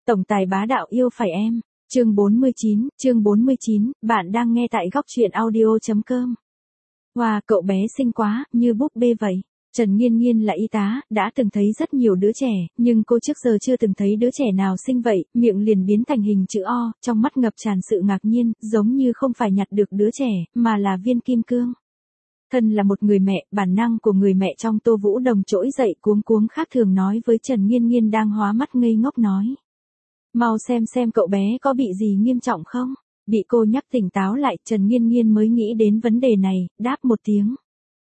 Tổng tài bá đạo yêu phải em. Chương 49, bạn đang nghe tại góc truyện audio.com. Wow, cậu bé xinh quá, như búp bê vậy. Trần Nghiên Nghiên là y tá, đã từng thấy rất nhiều đứa trẻ, nhưng cô trước giờ chưa từng thấy đứa trẻ nào xinh vậy, miệng liền biến thành hình chữ O, trong mắt ngập tràn sự ngạc nhiên, giống như không phải nhặt được đứa trẻ, mà là viên kim cương. Thân là một người mẹ, bản năng của người mẹ trong Tô Vũ Đồng trỗi dậy cuống cuống khác thường nói với Trần Nghiên Nghiên đang hóa mắt ngây ngốc nói. Mau xem cậu bé có bị gì nghiêm trọng không? Bị cô nhắc tỉnh táo lại, Trần Nghiên Nghiên mới nghĩ đến vấn đề này, đáp một tiếng.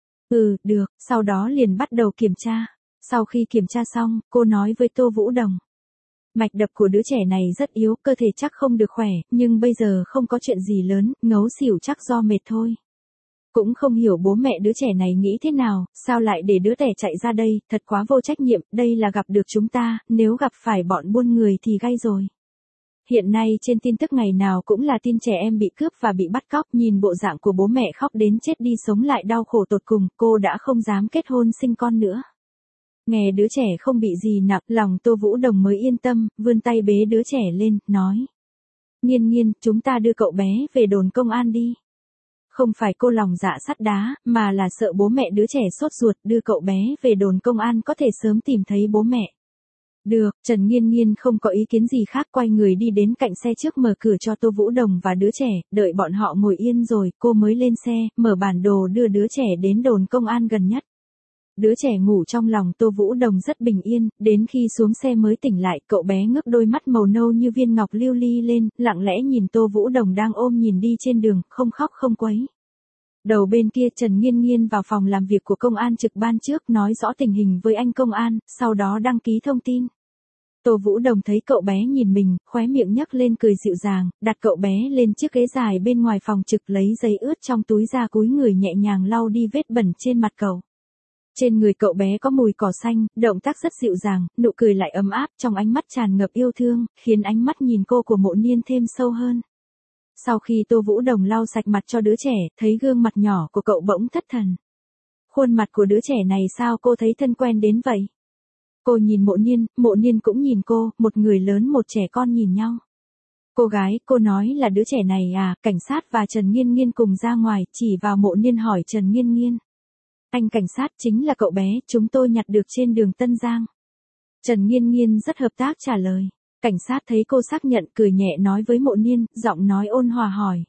Được, sau đó liền bắt đầu kiểm tra. Sau khi kiểm tra xong, cô nói với Tô Vũ Đồng. Mạch đập của đứa trẻ này rất yếu, cơ thể chắc không được khỏe, nhưng bây giờ không có chuyện gì lớn, ngấu xỉu chắc do mệt thôi. Cũng không hiểu bố mẹ đứa trẻ này nghĩ thế nào, sao lại để đứa trẻ chạy ra đây, thật quá vô trách nhiệm, đây là gặp được chúng ta, nếu gặp phải bọn buôn người thì gay rồi. Hiện nay trên tin tức ngày nào cũng là tin trẻ em bị cướp và bị bắt cóc, nhìn bộ dạng của bố mẹ khóc đến chết đi sống lại đau khổ tột cùng, cô đã không dám kết hôn sinh con nữa. Nghe đứa trẻ không bị gì nặng, lòng Tô Vũ Đồng mới yên tâm, vươn tay bế đứa trẻ lên, nói. Nghiên Nghiên, chúng ta đưa cậu bé về đồn công an đi. Không phải cô lòng dạ sắt đá, mà là sợ bố mẹ đứa trẻ sốt ruột, đưa cậu bé về đồn công an có thể sớm tìm thấy bố mẹ. Được, Trần Nghiên Nghiên không có ý kiến gì khác, quay người đi đến cạnh xe trước mở cửa cho Tô Vũ Đồng và đứa trẻ, đợi bọn họ ngồi yên rồi, cô mới lên xe, mở bản đồ đưa đứa trẻ đến đồn công an gần nhất. Đứa trẻ ngủ trong lòng Tô Vũ Đồng rất bình yên, đến khi xuống xe mới tỉnh lại, cậu bé ngước đôi mắt màu nâu như viên ngọc lưu ly lên, lặng lẽ nhìn Tô Vũ Đồng đang ôm nhìn đi trên đường, không khóc không quấy. Đầu bên kia Trần Nghiên Nghiên vào phòng làm việc của công an trực ban trước nói rõ tình hình với anh công an, sau đó đăng ký thông tin. Tô Vũ Đồng thấy cậu bé nhìn mình, khóe miệng nhấc lên cười dịu dàng, đặt cậu bé lên chiếc ghế dài bên ngoài phòng trực lấy giấy ướt trong túi ra cúi người nhẹ nhàng lau đi vết bẩn trên mặt cậu. Trên người cậu bé có mùi cỏ xanh, động tác rất dịu dàng, nụ cười lại ấm áp, trong ánh mắt tràn ngập yêu thương, khiến ánh mắt nhìn cô của Mộ Niên thêm sâu hơn. Sau khi Tô Vũ Đồng lau sạch mặt cho đứa trẻ, thấy gương mặt nhỏ của cậu bỗng thất thần. Khuôn mặt của đứa trẻ này sao cô thấy thân quen đến vậy? Cô nhìn Mộ Niên cũng nhìn cô, một người lớn một trẻ con nhìn nhau. Cô gái, cô nói là đứa trẻ này à, cảnh sát và Trần Nghiên Nghiên cùng ra ngoài, chỉ vào Mộ Niên hỏi Trần Nghiên Nghiên. Anh cảnh sát chính là cậu bé, chúng tôi nhặt được trên đường Tân Giang. Trần Nghiên Nghiên rất hợp tác trả lời. Cảnh sát thấy cô xác nhận cười nhẹ nói với Mộ Niên, giọng nói ôn hòa hỏi.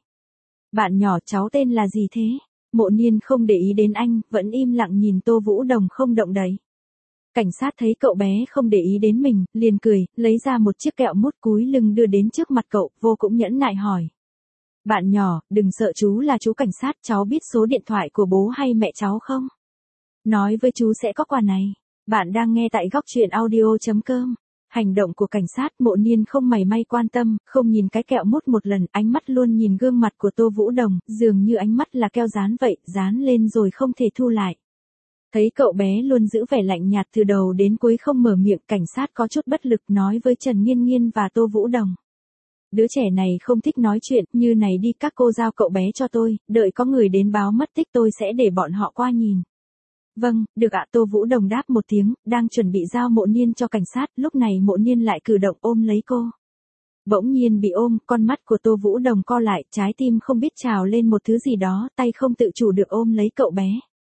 Bạn nhỏ cháu tên là gì thế? Mộ Niên không để ý đến anh, vẫn im lặng nhìn Tô Vũ Đồng không động đậy. Cảnh sát thấy cậu bé không để ý đến mình, liền cười, lấy ra một chiếc kẹo mút cúi lưng đưa đến trước mặt cậu, vô cũng nhẫn nại hỏi. Bạn nhỏ, đừng sợ, chú là chú cảnh sát, cháu biết số điện thoại của bố hay mẹ cháu không? Nói với chú sẽ có quà này. Bạn đang nghe tại góc truyện audio.com. Hành động của cảnh sát, Mộ Niên không mảy may quan tâm, không nhìn cái kẹo mút một lần, ánh mắt luôn nhìn gương mặt của Tô Vũ Đồng, dường như ánh mắt là keo dán vậy, dán lên rồi không thể thu lại. Thấy cậu bé luôn giữ vẻ lạnh nhạt từ đầu đến cuối không mở miệng, cảnh sát có chút bất lực nói với Trần Nghiên Nghiên và Tô Vũ Đồng. Đứa trẻ này không thích nói chuyện, như này đi, các cô giao cậu bé cho tôi, đợi có người đến báo mất tích tôi sẽ để bọn họ qua nhìn. Vâng, được ạ. Tô Vũ Đồng đáp một tiếng, đang chuẩn bị giao Mộ Niên cho cảnh sát, lúc này Mộ Niên lại cử động ôm lấy cô. Bỗng nhiên bị ôm, con mắt của Tô Vũ Đồng co lại, trái tim không biết trào lên một thứ gì đó, tay không tự chủ được ôm lấy cậu bé.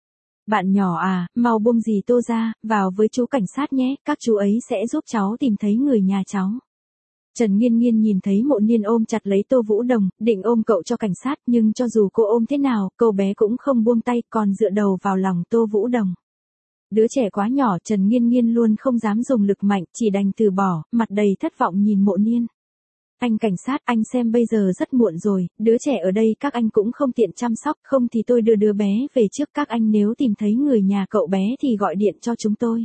Bạn nhỏ à, mau buông dì Tô ra, vào với chú cảnh sát nhé, các chú ấy sẽ giúp cháu tìm thấy người nhà cháu. Trần Nghiên Nghiên nhìn thấy Mộ Niên ôm chặt lấy Tô Vũ Đồng, định ôm cậu cho cảnh sát, nhưng cho dù cô ôm thế nào, cậu bé cũng không buông tay, còn dựa đầu vào lòng Tô Vũ Đồng. Đứa trẻ quá nhỏ, Trần Nghiên Nghiên luôn không dám dùng lực mạnh, chỉ đành từ bỏ, mặt đầy thất vọng nhìn Mộ Niên. Anh cảnh sát, anh xem bây giờ rất muộn rồi, đứa trẻ ở đây các anh cũng không tiện chăm sóc, không thì tôi đưa đứa bé về trước, các anh nếu tìm thấy người nhà cậu bé thì gọi điện cho chúng tôi.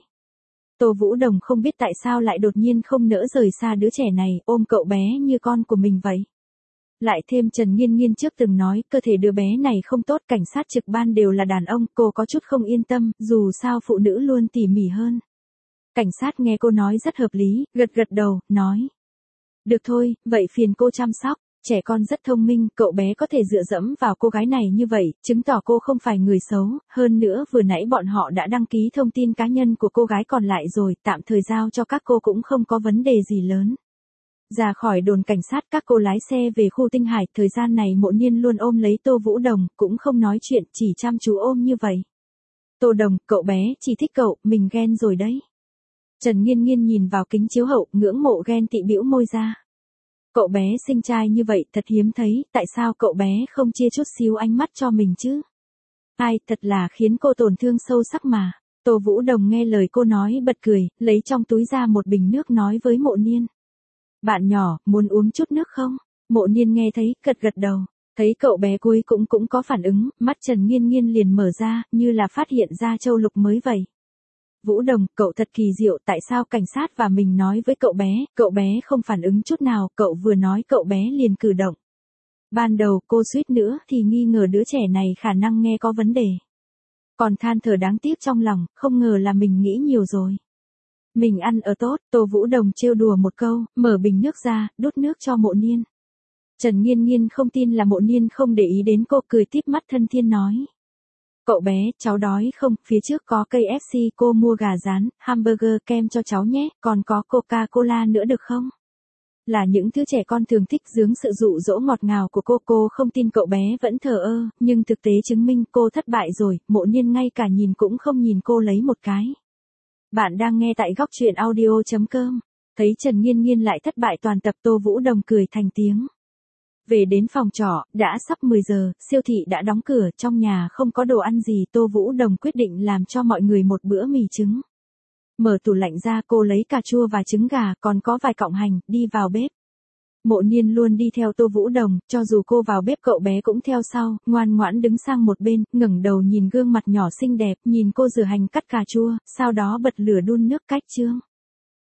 Tô Vũ Đồng không biết tại sao lại đột nhiên không nỡ rời xa đứa trẻ này, ôm cậu bé như con của mình vậy. Lại thêm Trần Nghiên Nghiên trước từng nói, cơ thể đứa bé này không tốt, cảnh sát trực ban đều là đàn ông, cô có chút không yên tâm, dù sao phụ nữ luôn tỉ mỉ hơn. Cảnh sát nghe cô nói rất hợp lý, gật gật đầu, nói. Được thôi, vậy phiền cô chăm sóc, trẻ con rất thông minh, cậu bé có thể dựa dẫm vào cô gái này như vậy, chứng tỏ cô không phải người xấu, hơn nữa vừa nãy bọn họ đã đăng ký thông tin cá nhân của cô gái còn lại rồi, tạm thời giao cho các cô cũng không có vấn đề gì lớn. Ra khỏi đồn cảnh sát các cô lái xe về khu Tinh Hải, thời gian này Mộ Niên luôn ôm lấy Tô Vũ Đồng, cũng không nói chuyện, chỉ chăm chú ôm như vậy. Tô Đồng, cậu bé, chỉ thích cậu, mình ghen rồi đấy. Trần Nghiên Nghiên nhìn vào kính chiếu hậu, ngưỡng mộ ghen tị bĩu môi ra. Cậu bé xinh trai như vậy, thật hiếm thấy, tại sao cậu bé không chia chút xíu ánh mắt cho mình chứ? Ai, thật là khiến cô tổn thương sâu sắc mà. Tô Vũ Đồng nghe lời cô nói bật cười, lấy trong túi ra một bình nước nói với Mộ Niên. Bạn nhỏ, muốn uống chút nước không? Mộ Niên nghe thấy, gật gật đầu. Thấy cậu bé cuối cũng có phản ứng, mắt Trần Nghiên Nghiên liền mở ra, như là phát hiện ra châu lục mới vậy. Vũ Đồng, cậu thật kỳ diệu, tại sao cảnh sát và mình nói với cậu bé không phản ứng chút nào, cậu vừa nói cậu bé liền cử động. Ban đầu cô suýt nữa thì nghi ngờ đứa trẻ này khả năng nghe có vấn đề. Còn than thở đáng tiếc trong lòng, không ngờ là mình nghĩ nhiều rồi. Mình ăn ở tốt, Tô Vũ Đồng trêu đùa một câu, mở bình nước ra, đút nước cho Mộ Niên. Trần Nghiên Nghiên không tin là Mộ Niên không để ý đến cô, cười tít mắt thân thiên nói. Cậu bé, cháu đói không, phía trước có cây KFC, cô mua gà rán, hamburger, kem cho cháu nhé, còn có Coca-Cola nữa được không? Là những thứ trẻ con thường thích dướng sự dụ dỗ ngọt ngào của cô không tin cậu bé vẫn thờ ơ, nhưng thực tế chứng minh cô thất bại rồi, Mộ Niên ngay cả nhìn cũng không nhìn cô lấy một cái. Bạn đang nghe tại góc truyện audio.com. Thấy Trần Nghiên Nghiên lại thất bại toàn tập, Tô Vũ Đồng cười thành tiếng. Về đến phòng trọ, đã sắp 10 giờ, siêu thị đã đóng cửa, trong nhà không có đồ ăn gì, Tô Vũ Đồng quyết định làm cho mọi người một bữa mì trứng. Mở tủ lạnh ra, cô lấy cà chua và trứng gà, còn có vài cọng hành, đi vào bếp. Mộ Niên luôn đi theo Tô Vũ Đồng, cho dù cô vào bếp cậu bé cũng theo sau, ngoan ngoãn đứng sang một bên, ngẩng đầu nhìn gương mặt nhỏ xinh đẹp, nhìn cô rửa hành cắt cà chua, sau đó bật lửa đun nước cách chương.